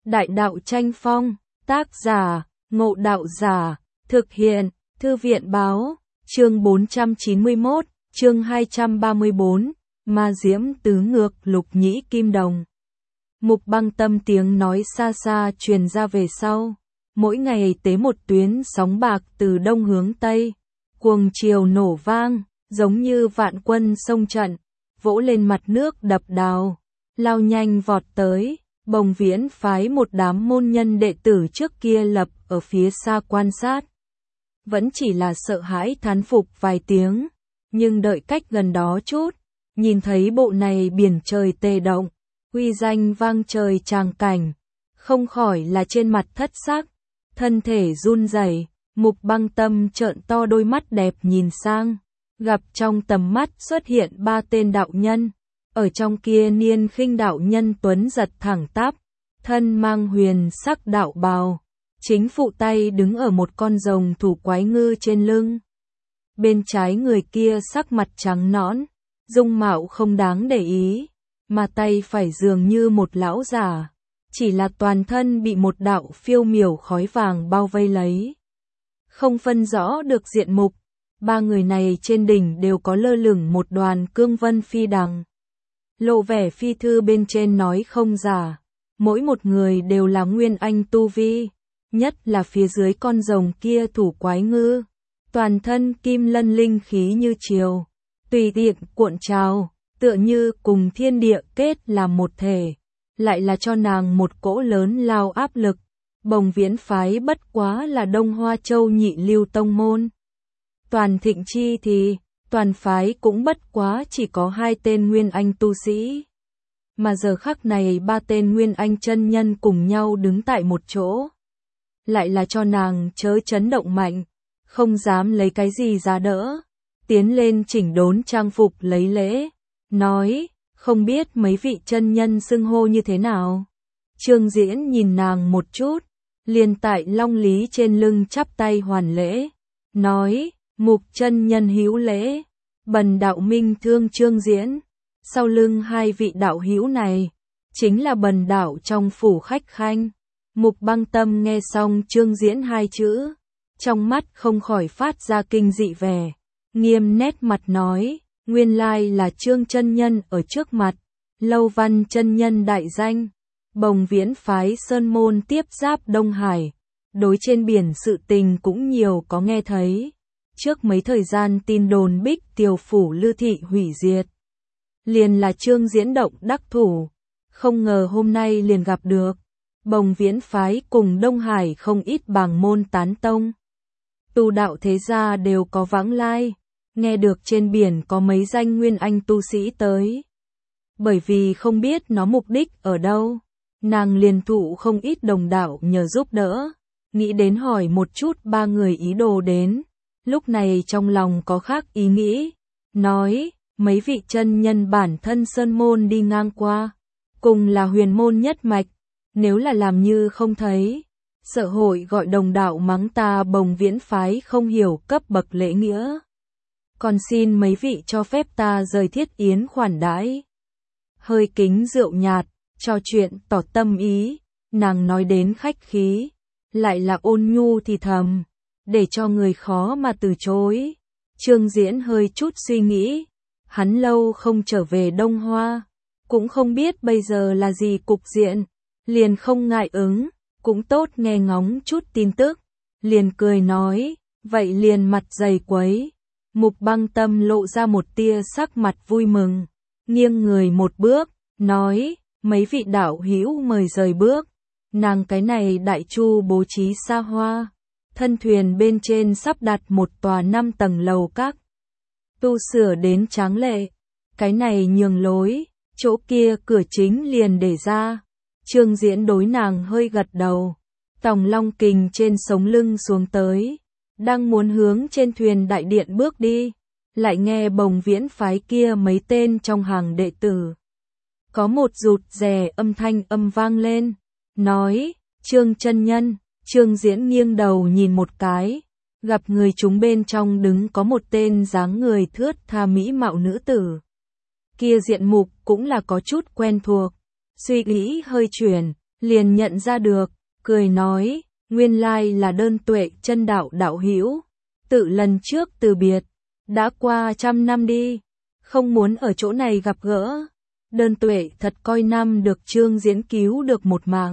Đại đạo tranh phong, tác giả, Ngộ Đạo Giả, thực hiện, Thư viện báo, chương 491, chương 234, Ma Diễm Tứ Ngược Lục Nhĩ Kim Đồng. Mục Băng Tâm tiếng nói xa xa truyền ra về sau, mỗi ngày tế một tuyến sóng bạc từ đông hướng tây, cuồng chiều nổ vang, giống như vạn quân sông trận, vỗ lên mặt nước đập đào, lao nhanh vọt tới. Bồng Viễn phái một đám môn nhân đệ tử trước kia lập ở phía xa quan sát. Vẫn chỉ là sợ hãi thán phục vài tiếng, nhưng đợi cách gần đó chút, nhìn thấy bộ này biển trời tề động, uy danh vang trời tràng cảnh, không khỏi là trên mặt thất sắc, thân thể run rẩy. Mục Băng Tâm trợn to đôi mắt đẹp nhìn sang, gặp trong tầm mắt xuất hiện ba tên đạo nhân. Ở trong kia Niên Khinh đạo nhân tuấn giật thẳng tắp, thân mang huyền sắc đạo bào, chính phụ tay đứng ở một con rồng thủ quái ngư trên lưng. Bên trái người kia sắc mặt trắng nõn, dung mạo không đáng để ý, mà tay phải dường như một lão già, chỉ là toàn thân bị một đạo phiêu miểu khói vàng bao vây lấy. Không phân rõ được diện mục, ba người này trên đỉnh đều có lơ lửng một đoàn cương vân phi đằng. Lộ vẻ phi thư bên trên nói không giả, mỗi một người đều là nguyên anh tu vi, nhất là phía dưới con rồng kia thủ quái ngư, toàn thân kim lân linh khí như triều, tùy tiện cuộn trào, tựa như cùng thiên địa kết làm một thể, lại là cho nàng một cỗ lớn lao áp lực. Bồng Viễn phái bất quá là Đông Hoa Châu nhị lưu tông môn. Toàn Thịnh Chi thì toàn phái cũng bất quá chỉ có 2 tên nguyên anh tu sĩ. Mà giờ khắc này 3 tên nguyên anh chân nhân cùng nhau đứng tại một chỗ. Lại là cho nàng chớ chấn động mạnh, không dám lấy cái gì ra đỡ. Tiến lên chỉnh đốn trang phục lấy lễ, nói, không biết mấy vị chân nhân xưng hô như thế nào. Trương Diễn nhìn nàng một chút, liền tại long lý trên lưng chắp tay hoàn lễ, nói, Mục chân nhân hữu lễ, bần đạo minh thương Trương Diễn. Sau lưng 2 vị đạo hữu này, chính là bần đạo trong phủ khách khanh. Mục Băng Tâm nghe xong Trương Diễn 2 chữ, trong mắt không khỏi phát ra kinh dị vẻ, nghiêm nét mặt nói, nguyên lai là Trương chân nhân ở trước mặt, Lâu Văn chân nhân đại danh, Bồng Viễn phái sơn môn tiếp giáp Đông Hải, đối trên biển sự tình cũng nhiều có nghe thấy. Trước mấy thời gian tin đồn Bích Tiều phủ Lư thị hủy diệt, liền là Trương Diễn động đắc thủ, không ngờ hôm nay liền gặp được. Bồng Viễn phái cùng Đông Hải không ít bảng môn tán tông, tu đạo thế gia đều có vãng lai, nghe được trên biển có mấy danh nguyên anh tu sĩ tới. Bởi vì không biết nó mục đích ở đâu, nàng liền thụ không ít đồng đạo nhờ giúp đỡ, nghĩ đến hỏi một chút 3 người ý đồ đến. Lúc này trong lòng có khác ý nghĩ, nói, mấy vị chân nhân bản thân sơn môn đi ngang qua, cùng là huyền môn nhất mạch, nếu là làm như không thấy, sợ hội gọi đồng đạo mắng ta Bồng Viễn phái không hiểu cấp bậc lễ nghĩa. Còn xin mấy vị cho phép ta rời Thiết Yến khoản đãi. Hơi kính rượu nhạt, trò chuyện tỏ tâm ý, nàng nói đến khách khí, lại là ôn nhu thì thầm, để cho người khó mà từ chối. Trương Diễn hơi chút suy nghĩ, hắn lâu không trở về Đông Hoa, cũng không biết bây giờ là gì cục diện, liền không ngại ứng, cũng tốt nghe ngóng chút tin tức, liền cười nói, vậy liền mặt dày quấy. Mục Băng Tâm lộ ra một tia sắc mặt vui mừng, nghiêng người một bước, nói, mấy vị đạo hữu mời rời bước. Nàng cái này đại chu bố trí xa hoa, thân thuyền bên trên sắp đặt một tòa 5 tầng lầu các, tu sửa đến tráng lệ, cái này nhường lối, chỗ kia cửa chính liền để ra. Trương Diễn đối nàng hơi gật đầu, tòng long kình trên sống lưng xuống tới, đang muốn hướng trên thuyền đại điện bước đi, lại nghe Bồng Viễn phái kia mấy tên trong hàng đệ tử. Có một rụt rè âm thanh vang lên, nói, Trương chân nhân. Trương Diễn nghiêng đầu nhìn một cái, gặp người chúng bên trong đứng có một tên dáng người thướt tha mỹ mạo nữ tử. Kia diện mục cũng là có chút quen thuộc, suy nghĩ hơi chuyển, liền nhận ra được, cười nói, nguyên lai là Đơn Tuệ chân đạo đạo hữu, tự lần trước từ biệt, đã qua 100 năm đi, không muốn ở chỗ này gặp gỡ. Đơn Tuệ thật coi năm được Trương Diễn cứu được một mạng,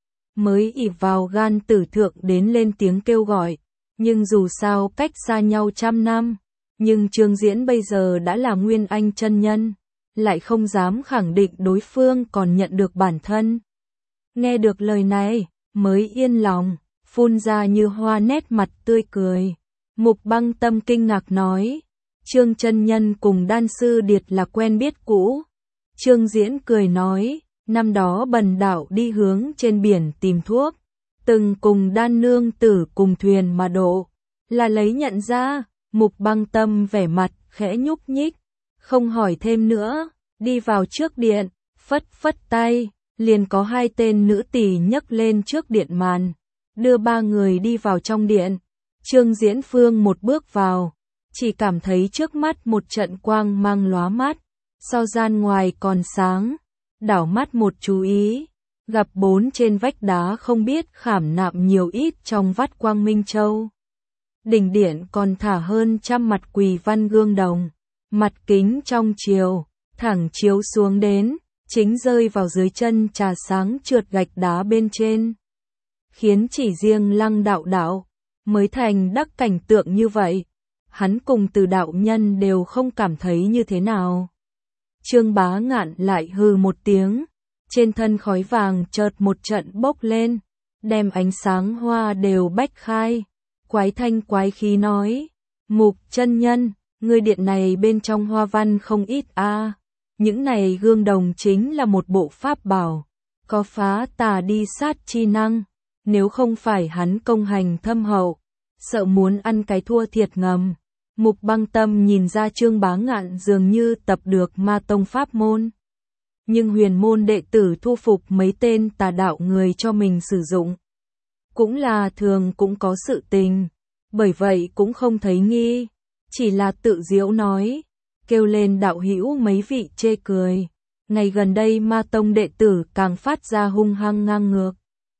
mới ỷ vào gan tử thượng đến lên tiếng kêu gọi, nhưng dù sao cách xa nhau 100 năm, nhưng Trương Diễn bây giờ đã là Nguyên Anh chân nhân, lại không dám khẳng định đối phương còn nhận được bản thân. Nghe được lời này, mới yên lòng, phun ra như hoa nét mặt tươi cười. Mục Băng Tâm kinh ngạc nói, Trương chân nhân cùng đan sư Điệt là quen biết cũ. Trương Diễn cười nói, năm đó bần đạo đi hướng trên biển tìm thuốc, từng cùng đan nương tử cùng thuyền mà độ, là lấy nhận ra. Mục Băng Tâm vẻ mặt khẽ nhúc nhích, không hỏi thêm nữa, đi vào trước điện, phất phất tay, liền có 2 tên nữ tỳ nhấc lên trước điện màn, đưa 3 người đi vào trong điện. Trương Diễn Phương một bước vào, chỉ cảm thấy trước mắt một trận quang mang lóa mắt, so gian ngoài còn sáng, đảo mắt một chú ý, gặp 4 trên vách đá không biết khảm nạm nhiều ít trong vắt quang minh châu. Đỉnh điện còn thả hơn 100 mặt quỳ văn gương đồng, mặt kính trong chiều, thẳng chiếu xuống đến, chính rơi vào dưới chân trà sáng trượt gạch đá bên trên. Khiến chỉ riêng Lăng đạo đạo mới thành đắc cảnh tượng như vậy, hắn cùng Từ đạo nhân đều không cảm thấy như thế nào. Trương Bá Ngạn lại hừ một tiếng, trên thân khói vàng chợt một trận bốc lên, đem ánh sáng hoa đều bách khai. Quái thanh quái khí nói, Mục chân nhân, ngươi điện này bên trong hoa văn không ít a. Những này gương đồng chính là một bộ pháp bảo, có phá tà đi sát chi năng, nếu không phải hắn công hành thâm hậu, sợ muốn ăn cái thua thiệt ngầm. Mục Băng Tâm nhìn ra Trương Bá Ngạn dường như tập được ma tông pháp môn, nhưng huyền môn đệ tử thu phục mấy tên tà đạo người cho mình sử dụng, cũng là thường cũng có sự tình, bởi vậy cũng không thấy nghi, chỉ là tự giễu nói, kêu lên đạo hữu mấy vị chê cười. Ngày gần đây ma tông đệ tử càng phát ra hung hăng ngang ngược.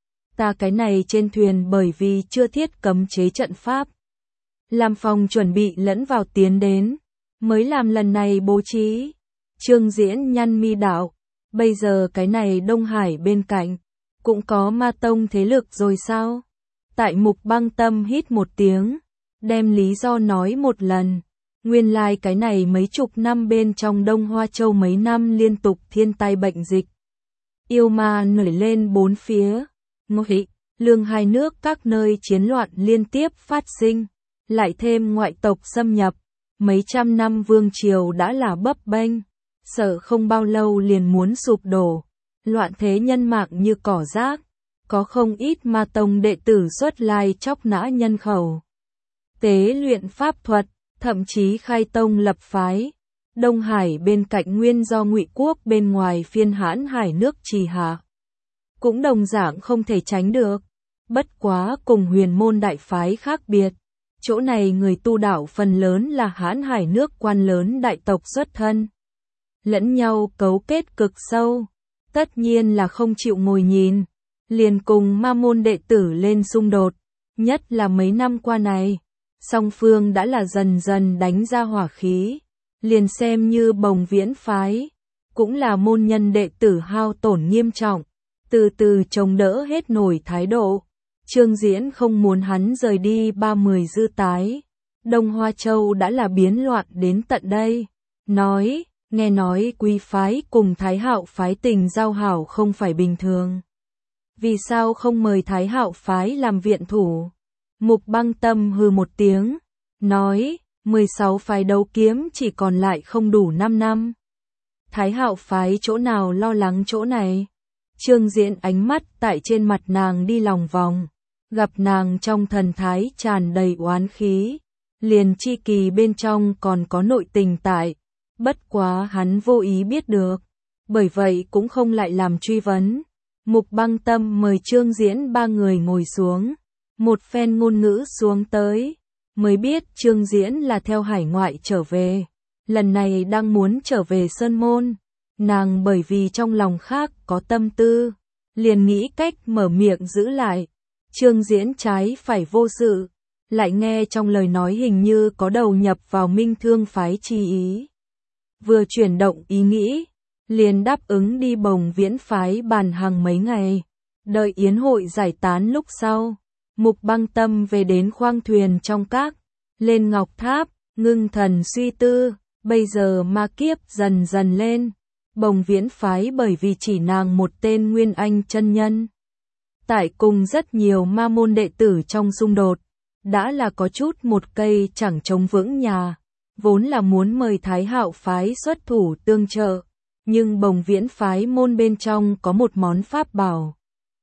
Ta cái này trên thuyền bởi vì chưa thiết cấm chế trận pháp, làm phòng chuẩn bị lẫn vào tiến đến, mới làm lần này bố trí. Trương Diễn nhăn mi đạo, bây giờ cái này Đông Hải bên cạnh, cũng có ma tông thế lực rồi sao? Tại Mục Băng Tâm hít một tiếng, đem lý do nói một lần. Nguyên lai cái này mấy chục năm bên trong Đông Hoa Châu mấy năm liên tục thiên tai bệnh dịch, yêu ma nổi lên bốn phía, Ngô Hị, Lương hai nước các nơi chiến loạn liên tiếp phát sinh, lại thêm ngoại tộc xâm nhập, mấy trăm năm vương triều đã là bấp bênh, sợ không bao lâu liền muốn sụp đổ, loạn thế nhân mạng như cỏ rác, có không ít ma tông đệ tử xuất lai chóc nã nhân khẩu, tế luyện pháp thuật, thậm chí khai tông lập phái. Đông Hải bên cạnh nguyên do Ngụy quốc bên ngoài phiên hãn hải nước trì hạ, cũng đồng dạng không thể tránh được. Bất quá cùng huyền môn đại phái khác biệt, chỗ này người tu đạo phần lớn là hãn hải nước quan lớn đại tộc xuất thân, lẫn nhau cấu kết cực sâu, tất nhiên là không chịu ngồi nhìn, liền cùng ma môn đệ tử lên xung đột, nhất là mấy năm qua này, song phương đã là dần dần đánh ra hỏa khí, liền xem như Bồng Viễn phái, cũng là môn nhân đệ tử hao tổn nghiêm trọng, từ từ chống đỡ hết nổi thái độ. Trương Diễn không muốn hắn rời đi 30 dư tái, Đông Hoa Châu đã là biến loạn đến tận đây, nói, nghe nói Quý phái cùng Thái Hạo phái tình giao hảo không phải bình thường. Vì sao không mời Thái Hạo phái làm viện thủ? Mục Băng Tâm hừ một tiếng, nói, 16 phái đấu kiếm chỉ còn lại không đủ 5 năm. Thái Hạo phái chỗ nào lo lắng chỗ này? Trương Diễn ánh mắt tại trên mặt nàng đi lòng vòng, gặp nàng trong thần thái tràn đầy oán khí, liền chi kỳ bên trong còn có nội tình tại, bất quá hắn vô ý biết được, bởi vậy cũng không lại làm truy vấn. Mục Băng Tâm mời Trương Diễn 3 người ngồi xuống, một phen ngôn ngữ xuống tới, mới biết Trương Diễn là theo hải ngoại trở về, lần này đang muốn trở về Sơn Môn, nàng bởi vì trong lòng khác có tâm tư, liền nghĩ cách mở miệng giữ lại. Trương Diễn trái phải vô sự, lại nghe trong lời nói hình như có đầu nhập vào Minh Thương phái chi ý. Vừa chuyển động ý nghĩ, liền đáp ứng đi Bồng Viễn phái bàn hàng mấy ngày. Đợi yến hội giải tán lúc sau, Mục Băng Tâm về đến khoang thuyền trong các, lên ngọc tháp, ngưng thần suy tư. Bây giờ ma kiếp dần dần lên, Bồng Viễn phái bởi vì chỉ nàng một tên Nguyên Anh chân nhân, tại cùng rất nhiều ma môn đệ tử trong xung đột, đã là có chút một cây chẳng chống vững nhà, vốn là muốn mời Thái Hạo phái xuất thủ tương trợ, nhưng Bồng Viễn phái môn bên trong có một món pháp bảo,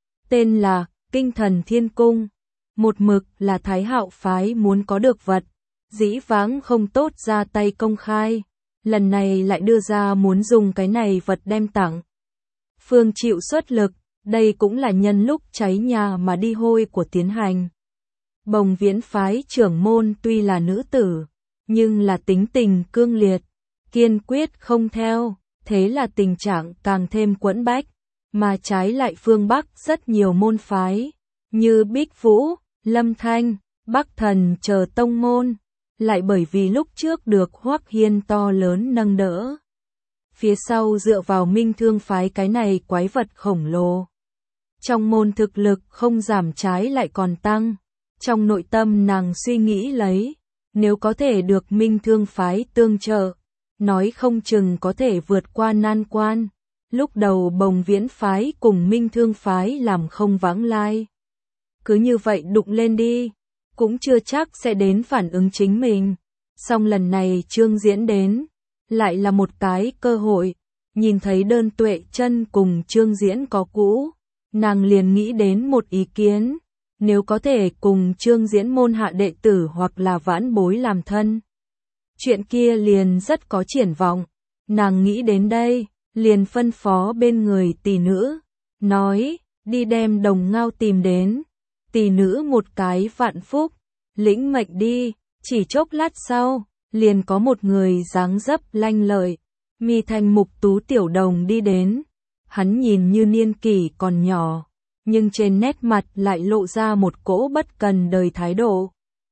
tên là Kinh Thần Thiên Cung, một mực là Thái Hạo phái muốn có được vật, dĩ vãng không tốt ra tay công khai, lần này lại đưa ra muốn dùng cái này vật đem tặng. Phương chịu xuất lực, đây cũng là nhân lúc cháy nhà mà đi hôi của tiến hành. Bồng Viễn phái trưởng môn tuy là nữ tử, nhưng là tính tình cương liệt, kiên quyết không theo, thế là tình trạng càng thêm quẫn bách, mà trái lại phương Bắc rất nhiều môn phái, như Bích Vũ, Lâm Thanh, Bắc Thần chờ tông môn, lại bởi vì lúc trước được Hoắc Hiên to lớn nâng đỡ. Phía sau dựa vào Minh Thương phái cái này quái vật khổng lồ. Trong môn thực lực không giảm trái lại còn tăng. Trong nội tâm nàng suy nghĩ lấy, nếu có thể được Minh Thương phái tương trợ, nói không chừng có thể vượt qua nan quan. Lúc đầu Bồng Viễn phái cùng Minh Thương phái làm không vãng lai. Cứ như vậy đụng lên đi, cũng chưa chắc sẽ đến phản ứng chính mình. Song lần này Trương Diễn đến, lại là một cái cơ hội, nhìn thấy Đơn Tuệ Chân cùng Trương Diễn có cũ, nàng liền nghĩ đến một ý kiến, nếu có thể cùng Trương Diễn môn hạ đệ tử hoặc là vãn bối làm thân. Chuyện kia liền rất có triển vọng, nàng nghĩ đến đây, liền phân phó bên người tỷ nữ, nói, đi đem Đồng Ngao tìm đến. Tỷ nữ một cái vạn phúc, lĩnh mệnh đi, chỉ chốc lát sau, liền có một người dáng dấp lanh lợi, mi thanh mục tú tiểu đồng đi đến. Hắn nhìn như niên kỷ còn nhỏ, nhưng trên nét mặt lại lộ ra một cỗ bất cần đời thái độ.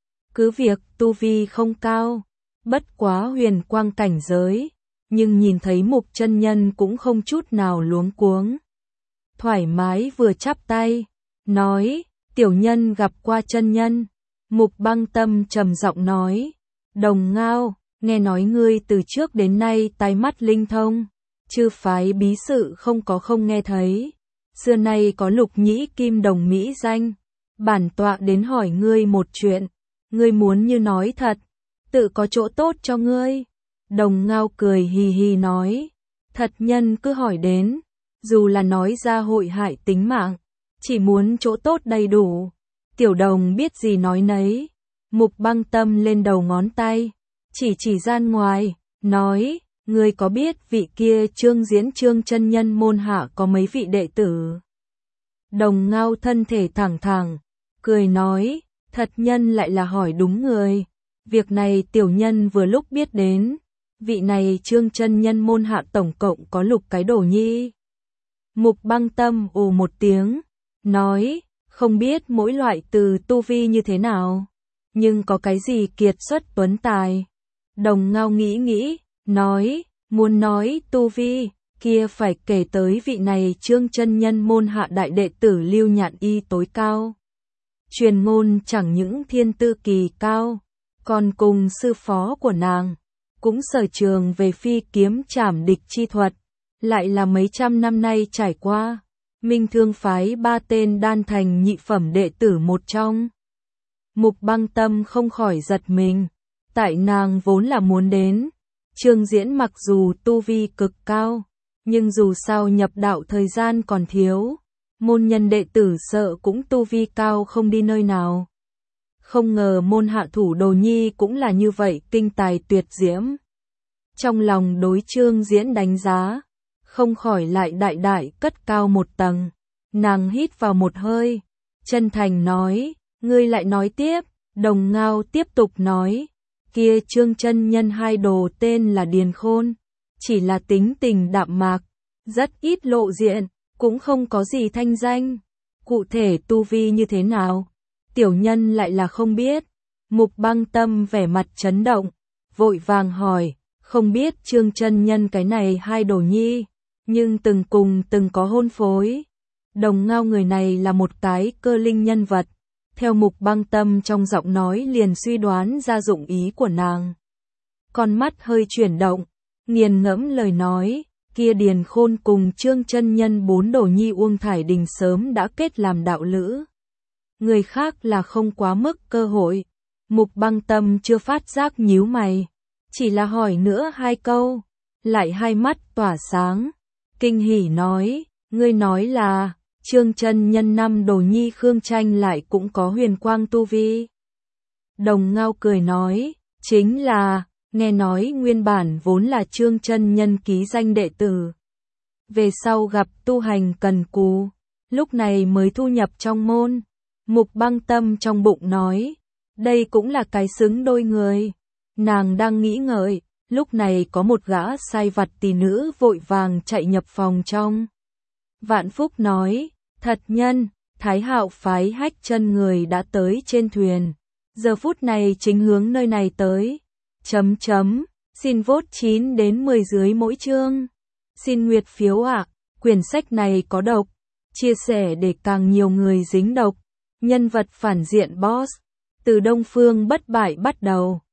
Cứ việc tu vi không cao, bất quá huyền quang cảnh giới, nhưng nhìn thấy Mục chân nhân cũng không chút nào luống cuống. Thoải mái vừa chắp tay, nói, tiểu nhân gặp qua chân nhân. Mục Băng Tâm trầm giọng nói, Đồng Ngao, nghe nói ngươi từ trước đến nay tai mắt linh thông, chư phái bí sự không nghe thấy. Xưa nay có Lục Nhĩ Kim Đồng mỹ danh, bản tọa đến hỏi ngươi một chuyện, ngươi muốn như nói thật, tự có chỗ tốt cho ngươi. Đồng Ngao cười hì hì nói, thật nhân cứ hỏi đến, dù là nói ra hội hại tính mạng, chỉ muốn chỗ tốt đầy đủ. Tiểu đồng biết gì nói nấy. Mục Băng Tâm lên đầu ngón tay, chỉ gian ngoài, nói, ngươi có biết vị kia Trương Diễn Trương chân nhân môn hạ có mấy vị đệ tử? Đồng Ngao thân thể thẳng thẳng, cười nói, thật nhân lại là hỏi đúng người. Việc này tiểu nhân vừa lúc biết đến, vị này Trương chân nhân môn hạ tổng cộng có 6 cái đồ nhi. Mục Băng Tâm ồ một tiếng, nói, không biết mỗi loại từ tu vi như thế nào, nhưng có cái gì kiệt xuất tuấn tài. Đồng Ngao nghĩ, nói, muốn nói tu vi, kia phải kể tới vị này Trương chân nhân môn hạ đại đệ tử Lưu Nhạn Y tối cao. Truyền ngôn chẳng những thiên tư kỳ cao, còn cùng sư phó của nàng, cũng sở trường về phi kiếm trảm địch chi thuật, lại là mấy trăm năm nay trải qua. Minh Thương phái 3 tên đan thành nhị phẩm đệ tử một trong. Mục Băng Tâm không khỏi giật mình, tại nàng vốn là muốn đến. Trương Diễn mặc dù tu vi cực cao, nhưng dù sao nhập đạo thời gian còn thiếu, môn nhân đệ tử sợ cũng tu vi cao không đi nơi nào. Không ngờ môn hạ thủ đồ nhi cũng là như vậy kinh tài tuyệt diễm. Trong lòng đối Trương Diễn đánh giá, không khỏi lại đại cất cao một tầng. Nàng hít vào một hơi, chân thành nói, ngươi lại nói tiếp. Đồng Ngao tiếp tục nói, kia Trương chân nhân hai đồ tên là Điền Khôn, chỉ là tính tình đạm mạc, rất ít lộ diện, cũng không có gì thanh danh. Cụ thể tu vi như thế nào? Tiểu nhân lại là không biết. Mục Băng Tâm vẻ mặt chấn động, vội vàng hỏi, không biết Trương chân nhân cái này hai đồ nhi, nhưng từng có hôn phối. Đồng Ngao người này là một cái cơ linh nhân vật. Theo Mục Băng Tâm trong giọng nói liền suy đoán ra dụng ý của nàng. Con mắt hơi chuyển động, nghiền ngẫm lời nói, kia Điền Khôn cùng Trương chân nhân bốn đồ nhi Uông Thải Đình sớm đã kết làm đạo lữ. Người khác là không quá mức cơ hội. Mục Băng Tâm chưa phát giác nhíu mày, chỉ là hỏi nữa hai câu, lại hai mắt tỏa sáng, kinh hỉ nói, ngươi nói là Trương chân nhân năm đồ nhi Khương Tranh lại cũng có huyền quang tu vi. Đồng Ngao cười nói, chính là, nghe nói nguyên bản vốn là Trương chân nhân ký danh đệ tử. Về sau gặp tu hành cần cù, lúc này mới thu nhập trong môn. Mục Băng Tâm trong bụng nói, đây cũng là cái xứng đôi người. Nàng đang nghĩ ngợi, lúc này có một gã sai vặt tỷ nữ vội vàng chạy nhập phòng trong. Vạn Phúc nói, thật nhân, Thái Hạo phái Hách Chân người đã tới trên thuyền. Giờ phút này chính hướng nơi này tới. Xin vote 9 đến 10 dưới mỗi chương. Xin nguyệt phiếu ạ, quyển sách này có độc. Chia sẻ để càng nhiều người dính độc. Nhân vật phản diện boss. Từ Đông Phương bất bại bắt đầu.